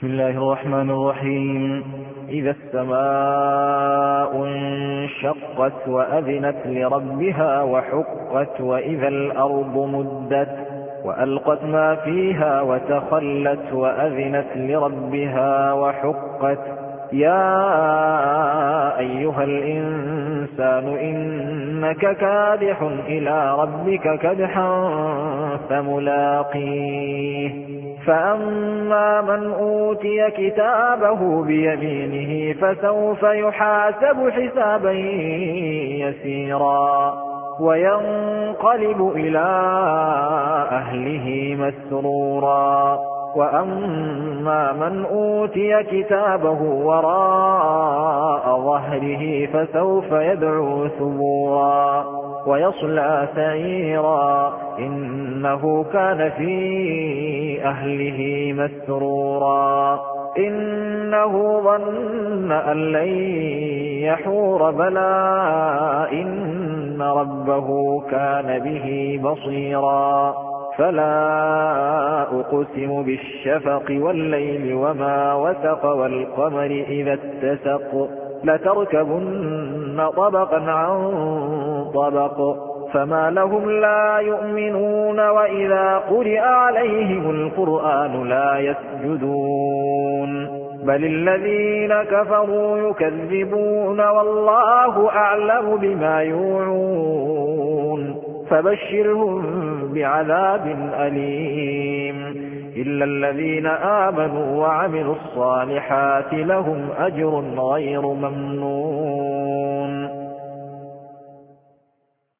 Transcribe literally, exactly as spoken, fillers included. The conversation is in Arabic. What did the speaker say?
بسم الله الرحمن الرحيم. إذا السماء انشقت وأذنت لربها وحقت وإذا الأرض مدت وألقت ما فيها وتخلت وأذنت لربها وحقت. يا أيها الإنسان إنك كادح إلى ربك كدحا فملاقيه. فأما من أوتي كتابه بيمينه فسوف يحاسب حسابا يسيرا وينقلب إلى أهله مسرورا. وأما من أوتي كتابه وراء ظهره فسوف يدعو ثبورا ويصلى سعيرا إنه كان في أهله مسرورا. إنه ظن أن لن يحور بلى إن ربه كان به بصيرا. فلا أقسم بالشفق والليل وما وسق والقمر إذا اتسق لتركبن طبقا عن طبق فما لهم لا يؤمنون وإذا قرئ عليهم القرآن لا يسجدون بل الذين كفروا يكذبون والله أعلم بما يوعون فبشرهم بعذاب أليم إلا الذين آمنوا وعملوا الصالحات لهم أجر غير ممنون.